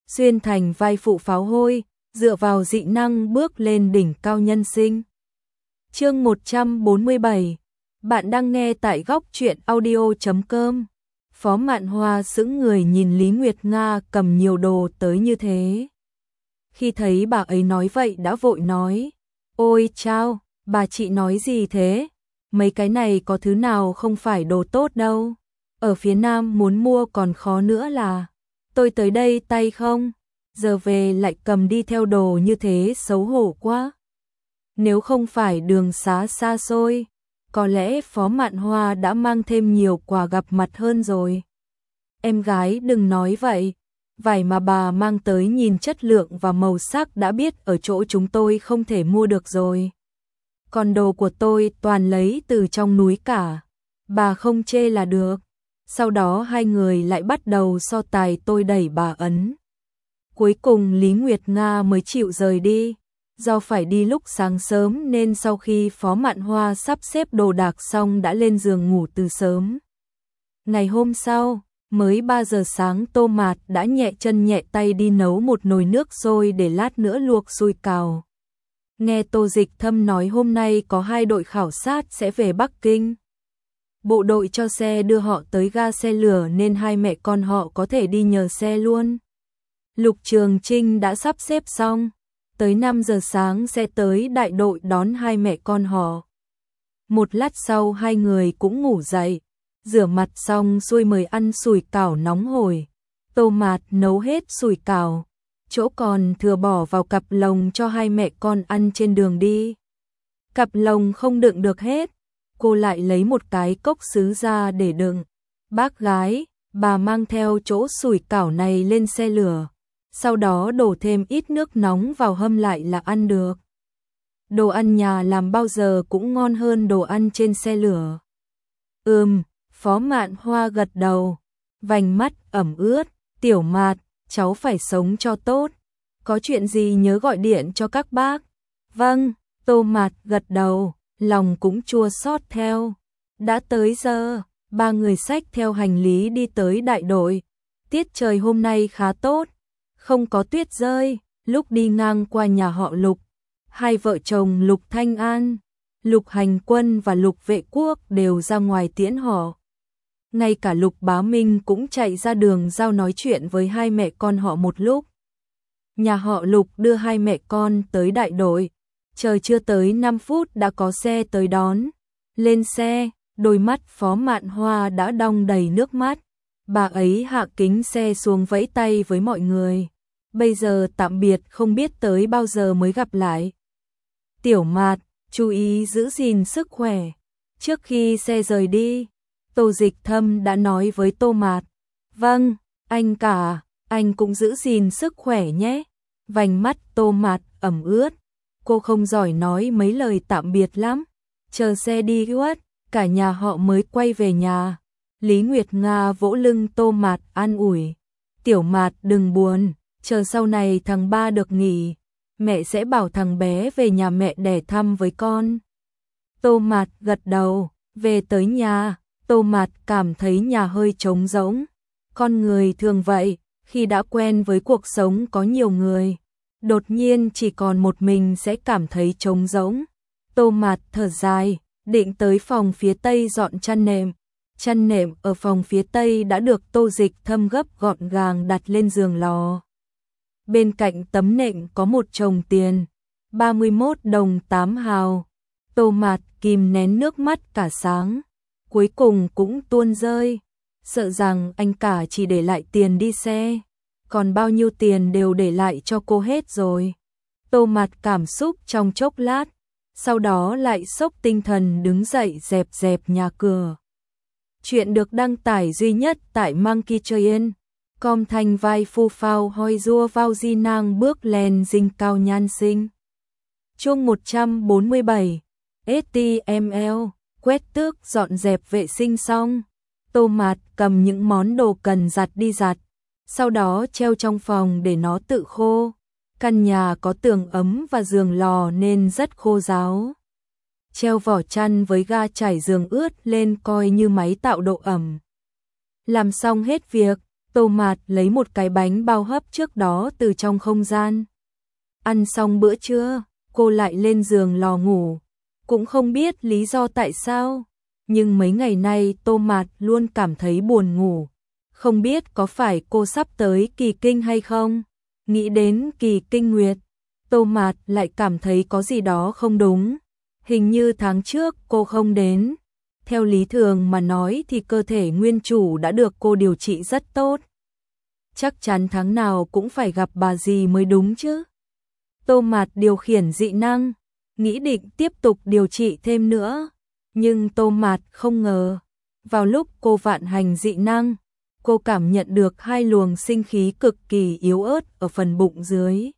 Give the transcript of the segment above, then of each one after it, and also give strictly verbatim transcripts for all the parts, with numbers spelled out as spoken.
xuyên thành vai phụ pháo hôi, dựa vào dị năng bước lên đỉnh cao nhân sinh. Chương một trăm bốn mươi bảy. Bạn đang nghe tại góc truyện audio chấm com. Phó Mạn Hoa sững người nhìn Lý Nguyệt Nga cầm nhiều đồ tới như thế. Khi thấy bà ấy nói vậy đã vội nói, ôi chao, bà chị nói gì thế? Mấy cái này có thứ nào không phải đồ tốt đâu. Ở phía Nam muốn mua còn khó nữa là, tôi tới đây tay không, giờ về lại cầm đi theo đồ như thế xấu hổ quá. Nếu không phải đường xá xa xôi, có lẽ Phó Mạn Hoa đã mang thêm nhiều quà gặp mặt hơn rồi. Em gái đừng nói vậy, vải mà bà mang tới nhìn chất lượng và màu sắc đã biết ở chỗ chúng tôi không thể mua được rồi. Còn đồ của tôi toàn lấy từ trong núi cả, bà không chê là được. Sau đó hai người lại bắt đầu so tài tôi đẩy bà ấn. Cuối cùng Lý Nguyệt Nga mới chịu rời đi. Do phải đi lúc sáng sớm nên sau khi Phó Mạn Hoa sắp xếp đồ đạc xong đã lên giường ngủ từ sớm. Ngày hôm sau, mới ba giờ sáng Tô Mạt đã nhẹ chân nhẹ tay đi nấu một nồi nước sôi để lát nữa luộc sủi cảo. Nghe Tô Dịch Thâm nói hôm nay có hai đội khảo sát sẽ về Bắc Kinh. Bộ đội cho xe đưa họ tới ga xe lửa nên hai mẹ con họ có thể đi nhờ xe luôn. Lục Trường Trinh đã sắp xếp xong. Tới năm giờ sáng sẽ tới đại đội đón hai mẹ con họ. Một lát sau hai người cũng ngủ dậy, rửa mặt xong xuôi mời ăn sủi cảo nóng hổi. Tô Mạt nấu hết sủi cảo, chỗ còn thừa bỏ vào cặp lồng cho hai mẹ con ăn trên đường đi. Cặp lồng không đựng được hết, cô lại lấy một cái cốc sứ ra để đựng. Bác gái, bà mang theo chỗ sủi cảo này lên xe lửa. Sau đó đổ thêm ít nước nóng vào hâm lại là ăn được. Đồ ăn nhà làm bao giờ cũng ngon hơn đồ ăn trên xe lửa. Ừm, Phó Mạn Hoa gật đầu, vành mắt ẩm ướt, Tiểu Mạt, cháu phải sống cho tốt. Có chuyện gì nhớ gọi điện cho các bác. Vâng, Tô Mạt gật đầu, lòng cũng chua xót theo. Đã tới giờ, ba người xách theo hành lý đi tới đại đội. Tiết trời hôm nay khá tốt. Không có tuyết rơi, lúc đi ngang qua nhà họ Lục, hai vợ chồng Lục Thanh An, Lục Hành Quân và Lục Vệ Quốc đều ra ngoài tiễn họ. Ngay cả Lục Bá Minh cũng chạy ra đường giao nói chuyện với hai mẹ con họ một lúc. Nhà họ Lục đưa hai mẹ con tới đại đội, trời chưa tới năm phút đã có xe tới đón. Lên xe, đôi mắt Phó Mạn Hoa đã đong đầy nước mắt. Bà ấy hạ kính xe xuống vẫy tay với mọi người. Bây giờ tạm biệt không biết tới bao giờ mới gặp lại. Tiểu Mạt, chú ý giữ gìn sức khỏe. Trước khi xe rời đi, Tô Dịch Thâm đã nói với Tô Mạt. Vâng, anh cả, anh cũng giữ gìn sức khỏe nhé. Vành mắt Tô Mạt ẩm ướt. Cô không giỏi nói mấy lời tạm biệt lắm. Chờ xe đi khuất, cả nhà họ mới quay về nhà. Lý Nguyệt Nga vỗ lưng Tô Mạt an ủi. Tiểu Mạt đừng buồn, chờ sau này thằng ba được nghỉ, mẹ sẽ bảo thằng bé về nhà mẹ đẻ thăm với con. Tô Mạt gật đầu, về tới nhà, Tô Mạt cảm thấy nhà hơi trống rỗng. Con người thường vậy, khi đã quen với cuộc sống có nhiều người, đột nhiên chỉ còn một mình sẽ cảm thấy trống rỗng. Tô Mạt thở dài, định tới phòng phía tây dọn chăn nệm. Chăn nệm ở phòng phía tây đã được Tô Dịch Thâm gấp gọn gàng đặt lên giường lò. Bên cạnh tấm nệm có một chồng tiền, ba mươi mốt đồng tám hào. Tô Mạt kìm nén nước mắt cả sáng, cuối cùng cũng tuôn rơi, sợ rằng anh cả chỉ để lại tiền đi xe, còn bao nhiêu tiền đều để lại cho cô hết rồi. Tô Mạt cảm xúc trong chốc lát, sau đó lại sốc tinh thần đứng dậy dẹp dẹp nhà cửa. Chuyện được đăng tải duy nhất tại Monkey Train. Com thành vai phu phao hoi rua vào di nang bước lên dinh cao nhan sinh. Chương một trăm bốn mươi bảy. ét tê em lờ, quét tước dọn dẹp vệ sinh xong. Tô Mạt cầm những món đồ cần giặt đi giặt, sau đó treo trong phòng để nó tự khô. Căn nhà có tường ấm và giường lò nên rất khô ráo. Treo vỏ chăn với ga trải giường ướt lên coi như máy tạo độ ẩm. Làm xong hết việc, Tô Mạt lấy một cái bánh bao hấp trước đó từ trong không gian. Ăn xong bữa trưa, cô lại lên giường lò ngủ. Cũng không biết lý do tại sao, nhưng mấy ngày nay Tô Mạt luôn cảm thấy buồn ngủ. Không biết có phải cô sắp tới kỳ kinh hay không? Nghĩ đến kỳ kinh nguyệt, Tô Mạt lại cảm thấy có gì đó không đúng. Hình như tháng trước cô không đến. Theo lý thường mà nói thì cơ thể nguyên chủ đã được cô điều trị rất tốt. Chắc chắn tháng nào cũng phải gặp bà dì mới đúng chứ. Tô Mạt điều khiển dị năng, nghĩ định tiếp tục điều trị thêm nữa. Nhưng Tô Mạt không ngờ, vào lúc cô vạn hành dị năng, cô cảm nhận được hai luồng sinh khí cực kỳ yếu ớt ở phần bụng dưới.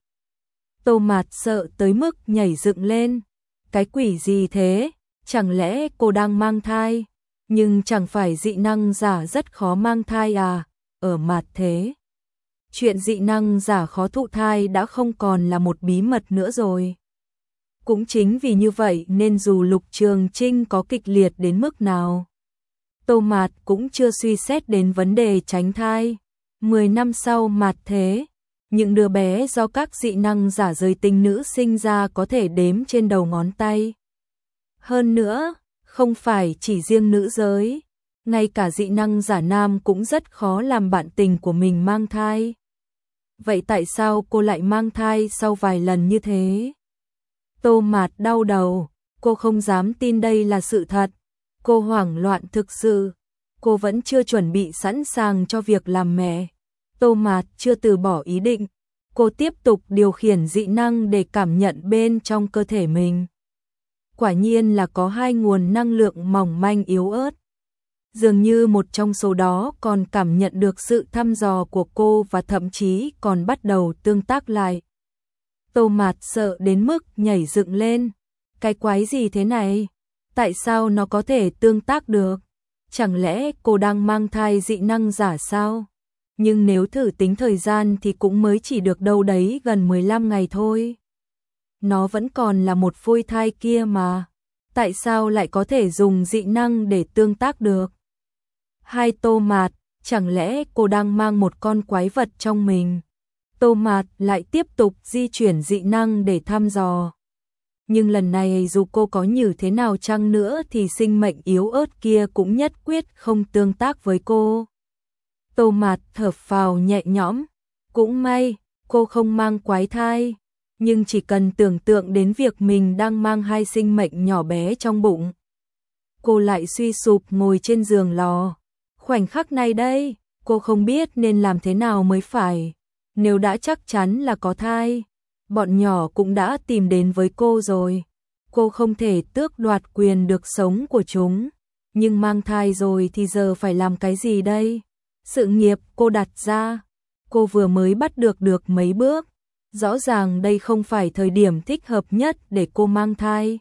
Tô Mạt sợ tới mức nhảy dựng lên. Cái quỷ gì thế? Chẳng lẽ cô đang mang thai? Nhưng chẳng phải dị năng giả rất khó mang thai à? Ở mặt thế, chuyện dị năng giả khó thụ thai đã không còn là một bí mật nữa rồi. Cũng chính vì như vậy nên dù Lục Trường Trinh có kịch liệt đến mức nào, Tô Mạt cũng chưa suy xét đến vấn đề tránh thai. Mười năm sau mặt thế, những đứa bé do các dị năng giả giới tính nữ sinh ra có thể đếm trên đầu ngón tay. Hơn nữa, không phải chỉ riêng nữ giới, ngay cả dị năng giả nam cũng rất khó làm bạn tình của mình mang thai. Vậy tại sao cô lại mang thai sau vài lần như thế? Tô Mạt đau đầu, cô không dám tin đây là sự thật. Cô hoảng loạn thực sự, cô vẫn chưa chuẩn bị sẵn sàng cho việc làm mẹ. Tô Mạt chưa từ bỏ ý định, cô tiếp tục điều khiển dị năng để cảm nhận bên trong cơ thể mình. Quả nhiên là có hai nguồn năng lượng mỏng manh yếu ớt. Dường như một trong số đó còn cảm nhận được sự thăm dò của cô và thậm chí còn bắt đầu tương tác lại. Tô Mạt sợ đến mức nhảy dựng lên. Cái quái gì thế này? Tại sao nó có thể tương tác được? Chẳng lẽ cô đang mang thai dị năng giả sao? Nhưng nếu thử tính thời gian thì cũng mới chỉ được đâu đấy gần mười lăm ngày thôi. Nó vẫn còn là một phôi thai kia mà. Tại sao lại có thể dùng dị năng để tương tác được? Hai Tô Mạt, chẳng lẽ cô đang mang một con quái vật trong mình? Tô Mạt lại tiếp tục di chuyển dị năng để thăm dò. Nhưng lần này dù cô có như thế nào chăng nữa thì sinh mệnh yếu ớt kia cũng nhất quyết không tương tác với cô. Tô Mạt thở phào nhẹ nhõm. Cũng may, cô không mang quái thai. Nhưng chỉ cần tưởng tượng đến việc mình đang mang hai sinh mệnh nhỏ bé trong bụng, cô lại suy sụp ngồi trên giường lò. Khoảnh khắc này đây, cô không biết nên làm thế nào mới phải. Nếu đã chắc chắn là có thai, bọn nhỏ cũng đã tìm đến với cô rồi. Cô không thể tước đoạt quyền được sống của chúng. Nhưng mang thai rồi thì giờ phải làm cái gì đây? Sự nghiệp cô đặt ra, cô vừa mới bắt được được mấy bước. Rõ ràng đây không phải thời điểm thích hợp nhất để cô mang thai.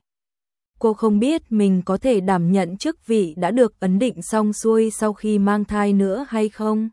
Cô không biết mình có thể đảm nhận chức vị đã được ấn định xong xuôi sau khi mang thai nữa hay không.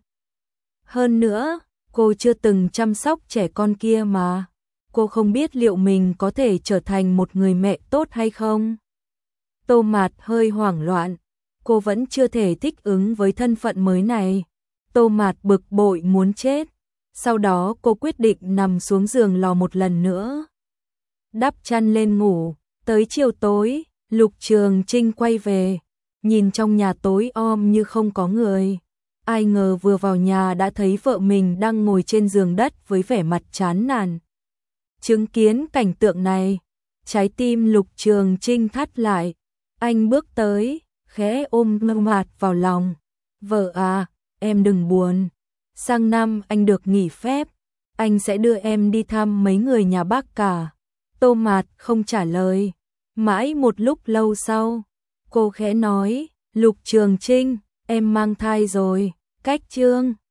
Hơn nữa, cô chưa từng chăm sóc trẻ con kia mà. Cô không biết liệu mình có thể trở thành một người mẹ tốt hay không. Tô Mạt hơi hoảng loạn. Cô vẫn chưa thể thích ứng với thân phận mới này. Tô Mạt bực bội muốn chết. Sau đó cô quyết định nằm xuống giường lò một lần nữa. Đắp chăn lên ngủ. Tới chiều tối, Lục Trường Trinh quay về. Nhìn trong nhà tối om như không có người. Ai ngờ vừa vào nhà đã thấy vợ mình đang ngồi trên giường đất với vẻ mặt chán nản. Chứng kiến cảnh tượng này, trái tim Lục Trường Trinh thắt lại. Anh bước tới, khẽ ôm Tô Mạt vào lòng. Vợ à, em đừng buồn. Sang năm anh được nghỉ phép, anh sẽ đưa em đi thăm mấy người nhà bác cả. Tô Mạt không trả lời. Mãi một lúc lâu sau, cô khẽ nói, Lục Trường Trinh, em mang thai rồi. Cách chương